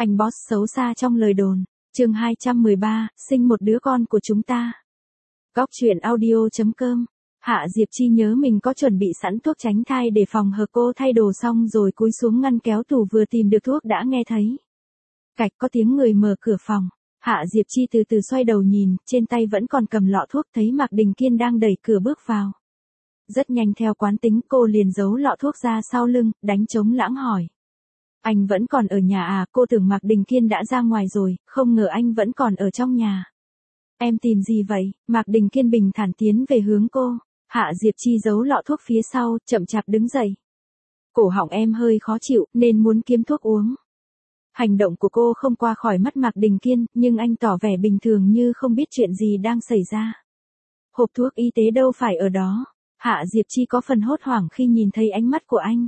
Anh boss xấu xa trong lời đồn. Chương 213, sinh một đứa con của chúng ta. Góc truyện audio.com. Hạ Diệp Chi nhớ mình có chuẩn bị sẵn thuốc tránh thai để phòng hờ, cô thay đồ xong rồi cúi xuống ngăn kéo tủ vừa tìm được thuốc đã nghe thấy. Cạch có tiếng người mở cửa phòng. Hạ Diệp Chi từ từ xoay đầu nhìn, trên tay vẫn còn cầm lọ thuốc, thấy Mạc Đình Kiên đang đẩy cửa bước vào. Rất nhanh theo quán tính cô liền giấu lọ thuốc ra sau lưng, đánh trống lãng hỏi. Anh vẫn còn ở nhà à? Cô tưởng Mạc Đình Kiên đã ra ngoài rồi, không ngờ anh vẫn còn ở trong nhà. Em tìm gì vậy? Mạc Đình Kiên bình thản tiến về hướng cô. Hạ Diệp Chi giấu lọ thuốc phía sau, chậm chạp đứng dậy. Cổ họng em hơi khó chịu, nên muốn kiếm thuốc uống. Hành động của cô không qua khỏi mắt Mạc Đình Kiên, nhưng anh tỏ vẻ bình thường như không biết chuyện gì đang xảy ra. Hộp thuốc y tế đâu phải ở đó. Hạ Diệp Chi có phần hốt hoảng khi nhìn thấy ánh mắt của anh.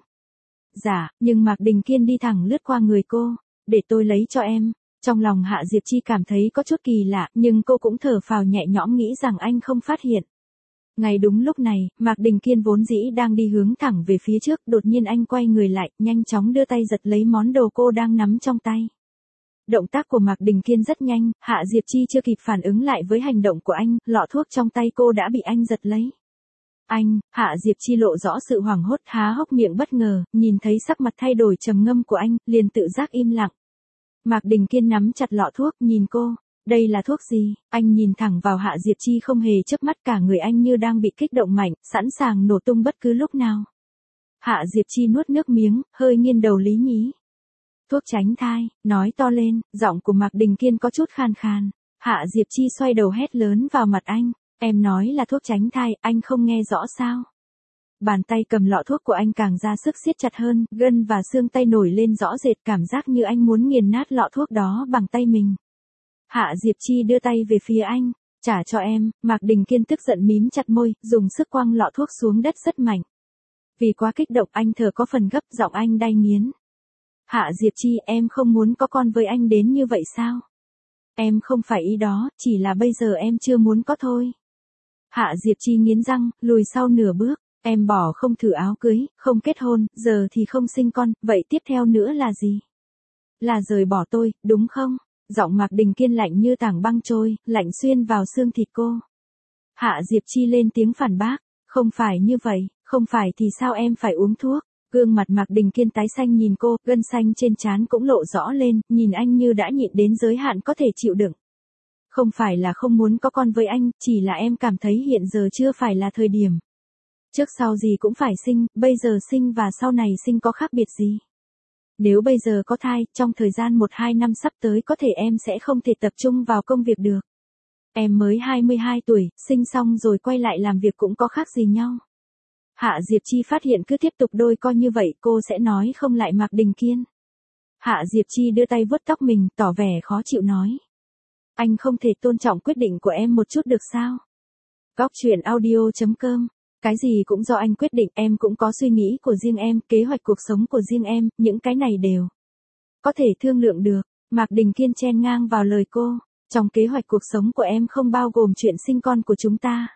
Dạ, nhưng Mạc Đình Kiên đi thẳng lướt qua người cô. Để tôi lấy cho em. Trong lòng Hạ Diệp Chi cảm thấy có chút kỳ lạ, nhưng cô cũng thở phào nhẹ nhõm nghĩ rằng anh không phát hiện. Ngay đúng lúc này, Mạc Đình Kiên vốn dĩ đang đi hướng thẳng về phía trước, đột nhiên anh quay người lại, nhanh chóng đưa tay giật lấy món đồ cô đang nắm trong tay. Động tác của Mạc Đình Kiên rất nhanh, Hạ Diệp Chi chưa kịp phản ứng lại với hành động của anh, lọ thuốc trong tay cô đã bị anh giật lấy. Anh, Hạ Diệp Chi lộ rõ sự hoảng hốt, há hốc miệng bất ngờ, nhìn thấy sắc mặt thay đổi trầm ngâm của anh, liền tự giác im lặng. Mạc Đình Kiên nắm chặt lọ thuốc, nhìn cô. Đây là thuốc gì? Anh nhìn thẳng vào Hạ Diệp Chi không hề chớp mắt, cả người anh như đang bị kích động mạnh, sẵn sàng nổ tung bất cứ lúc nào. Hạ Diệp Chi nuốt nước miếng, hơi nghiêng đầu lý nhí. Thuốc tránh thai, nói to lên, giọng của Mạc Đình Kiên có chút khan khan. Hạ Diệp Chi xoay đầu hét lớn vào mặt anh. Em nói là thuốc tránh thai, anh không nghe rõ sao? Bàn tay cầm lọ thuốc của anh càng ra sức siết chặt hơn, gân và xương tay nổi lên rõ rệt, cảm giác như anh muốn nghiền nát lọ thuốc đó bằng tay mình. Hạ Diệp Chi đưa tay về phía anh, trả cho em. Mạc Đình Kiên tức giận mím chặt môi, dùng sức quăng lọ thuốc xuống đất rất mạnh. Vì quá kích động anh thở có phần gấp, giọng anh đay nghiến. Hạ Diệp Chi, em không muốn có con với anh đến như vậy sao? Em không phải ý đó, chỉ là bây giờ em chưa muốn có thôi. Hạ Diệp Chi nghiến răng, lùi sau nửa bước. Em bỏ không thử áo cưới, không kết hôn, giờ thì không sinh con, vậy tiếp theo nữa là gì? Là rời bỏ tôi, đúng không? Giọng Mạc Đình Kiên lạnh như tảng băng trôi, lạnh xuyên vào xương thịt cô. Hạ Diệp Chi lên tiếng phản bác, không phải như vậy, không phải thì sao em phải uống thuốc? Gương mặt Mạc Đình Kiên tái xanh nhìn cô, gân xanh trên trán cũng lộ rõ lên, nhìn anh như đã nhịn đến giới hạn có thể chịu đựng. Không phải là không muốn có con với anh, chỉ là em cảm thấy hiện giờ chưa phải là thời điểm. Trước sau gì cũng phải sinh, bây giờ sinh và sau này sinh có khác biệt gì? Nếu bây giờ có thai, trong thời gian 1-2 năm sắp tới có thể em sẽ không thể tập trung vào công việc được. Em mới 22 tuổi, sinh xong rồi quay lại làm việc cũng có khác gì nhau. Hạ Diệp Chi phát hiện cứ tiếp tục đôi co như vậy cô sẽ nói không lại Mạc Đình Kiên. Hạ Diệp Chi đưa tay vuốt tóc mình, tỏ vẻ khó chịu nói. Anh không thể tôn trọng quyết định của em một chút được sao? Góc truyện audio.com. Cái gì cũng do anh quyết định, em cũng có suy nghĩ của riêng em, kế hoạch cuộc sống của riêng em, những cái này đều có thể thương lượng được. Mạc Đình Kiên chen ngang vào lời cô, trong kế hoạch cuộc sống của em không bao gồm chuyện sinh con của chúng ta.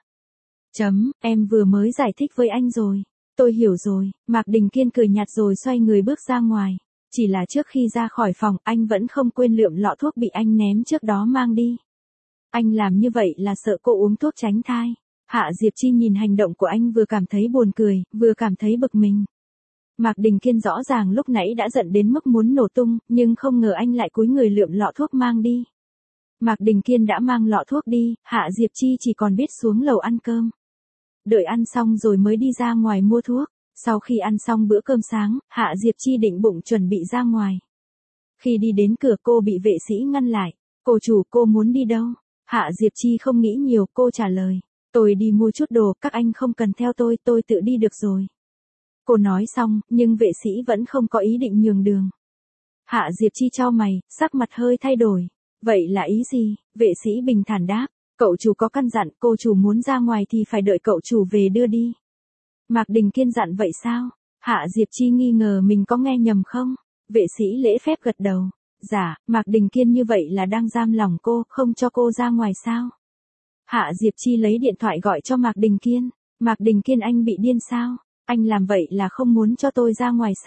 Em vừa mới giải thích với anh rồi. Tôi hiểu rồi. Mạc Đình Kiên cười nhạt rồi xoay người bước ra ngoài. Chỉ là trước khi ra khỏi phòng, anh vẫn không quên lượm lọ thuốc bị anh ném trước đó mang đi. Anh làm như vậy là sợ cô uống thuốc tránh thai. Hạ Diệp Chi nhìn hành động của anh vừa cảm thấy buồn cười, vừa cảm thấy bực mình. Mạc Đình Kiên rõ ràng lúc nãy đã giận đến mức muốn nổ tung, nhưng không ngờ anh lại cúi người lượm lọ thuốc mang đi. Mạc Đình Kiên đã mang lọ thuốc đi, Hạ Diệp Chi chỉ còn biết xuống lầu ăn cơm. Đợi ăn xong rồi mới đi ra ngoài mua thuốc. Sau khi ăn xong bữa cơm sáng, Hạ Diệp Chi định bụng chuẩn bị ra ngoài. Khi đi đến cửa cô bị vệ sĩ ngăn lại. Cô chủ, cô muốn đi đâu? Hạ Diệp Chi không nghĩ nhiều, cô trả lời. Tôi đi mua chút đồ, các anh không cần theo tôi tự đi được rồi. Cô nói xong, nhưng vệ sĩ vẫn không có ý định nhường đường. Hạ Diệp Chi chau mày, sắc mặt hơi thay đổi. Vậy là ý gì? Vệ sĩ bình thản đáp. Cậu chủ có căn dặn, cô chủ muốn ra ngoài thì phải đợi cậu chủ về đưa đi. Mạc Đình Kiên dặn vậy sao? Hạ Diệp Chi nghi ngờ mình có nghe nhầm không? Vệ sĩ lễ phép gật đầu. Dạ, Mạc Đình Kiên như vậy là đang giam lòng cô, không cho cô ra ngoài sao? Hạ Diệp Chi lấy điện thoại gọi cho Mạc Đình Kiên. Mạc Đình Kiên, anh bị điên sao? Anh làm vậy là không muốn cho tôi ra ngoài sao?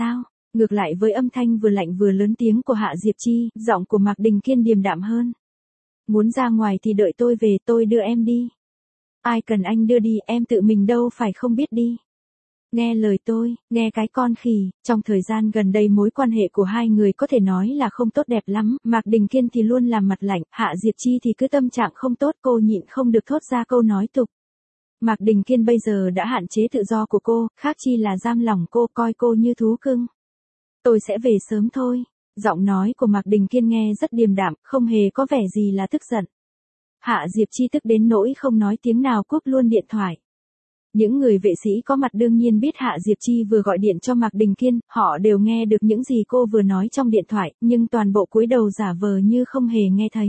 Ngược lại với âm thanh vừa lạnh vừa lớn tiếng của Hạ Diệp Chi, giọng của Mạc Đình Kiên điềm đạm hơn. Muốn ra ngoài thì đợi tôi về, tôi đưa em đi. Ai cần anh đưa đi, em tự mình đâu phải không biết đi. Nghe lời tôi, nghe cái con khỉ, trong thời gian gần đây mối quan hệ của hai người có thể nói là không tốt đẹp lắm, Mạc Đình Kiên thì luôn làm mặt lạnh, Hạ Diệp Chi thì cứ tâm trạng không tốt, cô nhịn không được thốt ra câu nói tục. Mạc Đình Kiên bây giờ đã hạn chế tự do của cô, khác chi là giam lỏng cô, coi cô như thú cưng. Tôi sẽ về sớm thôi. Giọng nói của Mạc Đình Kiên nghe rất điềm đạm, không hề có vẻ gì là tức giận. Hạ Diệp Chi tức đến nỗi không nói tiếng nào cúp luôn điện thoại. Những người vệ sĩ có mặt đương nhiên biết Hạ Diệp Chi vừa gọi điện cho Mạc Đình Kiên, họ đều nghe được những gì cô vừa nói trong điện thoại, nhưng toàn bộ cúi đầu giả vờ như không hề nghe thấy.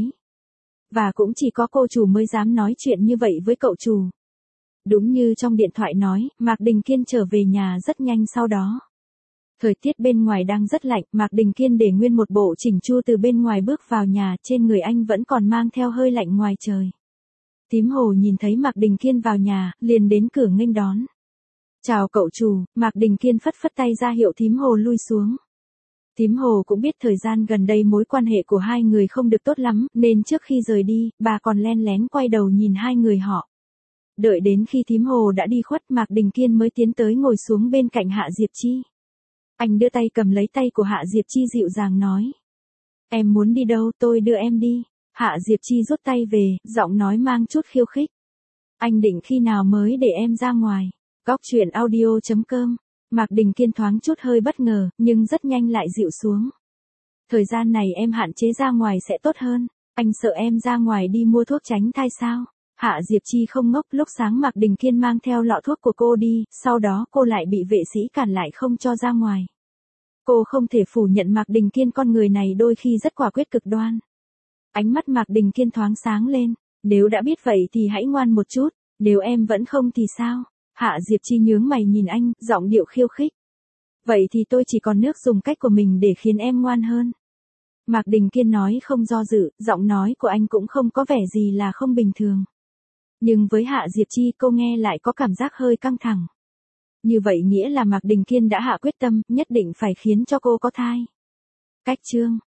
Và cũng chỉ có cô chủ mới dám nói chuyện như vậy với cậu chủ. Đúng như trong điện thoại nói, Mạc Đình Kiên trở về nhà rất nhanh sau đó. Thời tiết bên ngoài đang rất lạnh, Mạc Đình Kiên để nguyên một bộ chỉnh chu từ bên ngoài bước vào nhà, trên người anh vẫn còn mang theo hơi lạnh ngoài trời. Thím Hồ nhìn thấy Mạc Đình Kiên vào nhà, liền đến cửa nghênh đón. Chào cậu chủ, Mạc Đình Kiên phất phất tay ra hiệu thím Hồ lui xuống. Thím Hồ cũng biết thời gian gần đây mối quan hệ của hai người không được tốt lắm, nên trước khi rời đi, bà còn len lén quay đầu nhìn hai người họ. Đợi đến khi thím Hồ đã đi khuất, Mạc Đình Kiên mới tiến tới ngồi xuống bên cạnh Hạ Diệp Chi. Anh đưa tay cầm lấy tay của Hạ Diệp Chi dịu dàng nói. Em muốn đi đâu, tôi đưa em đi. Hạ Diệp Chi rút tay về, giọng nói mang chút khiêu khích. Anh định khi nào mới để em ra ngoài? Góc truyện audio.com. Mạc Đình Kiên thoáng chút hơi bất ngờ, nhưng rất nhanh lại dịu xuống. Thời gian này em hạn chế ra ngoài sẽ tốt hơn. Anh sợ em ra ngoài đi mua thuốc tránh thai sao? Hạ Diệp Chi không ngốc, lúc sáng Mạc Đình Kiên mang theo lọ thuốc của cô đi, sau đó cô lại bị vệ sĩ cản lại không cho ra ngoài. Cô không thể phủ nhận Mạc Đình Kiên con người này đôi khi rất quả quyết cực đoan. Ánh mắt Mạc Đình Kiên thoáng sáng lên, nếu đã biết vậy thì hãy ngoan một chút, nếu em vẫn không thì sao? Hạ Diệp Chi nhướng mày nhìn anh, giọng điệu khiêu khích. Vậy thì tôi chỉ còn nước dùng cách của mình để khiến em ngoan hơn. Mạc Đình Kiên nói không do dự, giọng nói của anh cũng không có vẻ gì là không bình thường. Nhưng với Hạ Diệp Chi cô nghe lại có cảm giác hơi căng thẳng. Như vậy nghĩa là Mạc Đình Kiên đã hạ quyết tâm, nhất định phải khiến cho cô có thai. Cách chương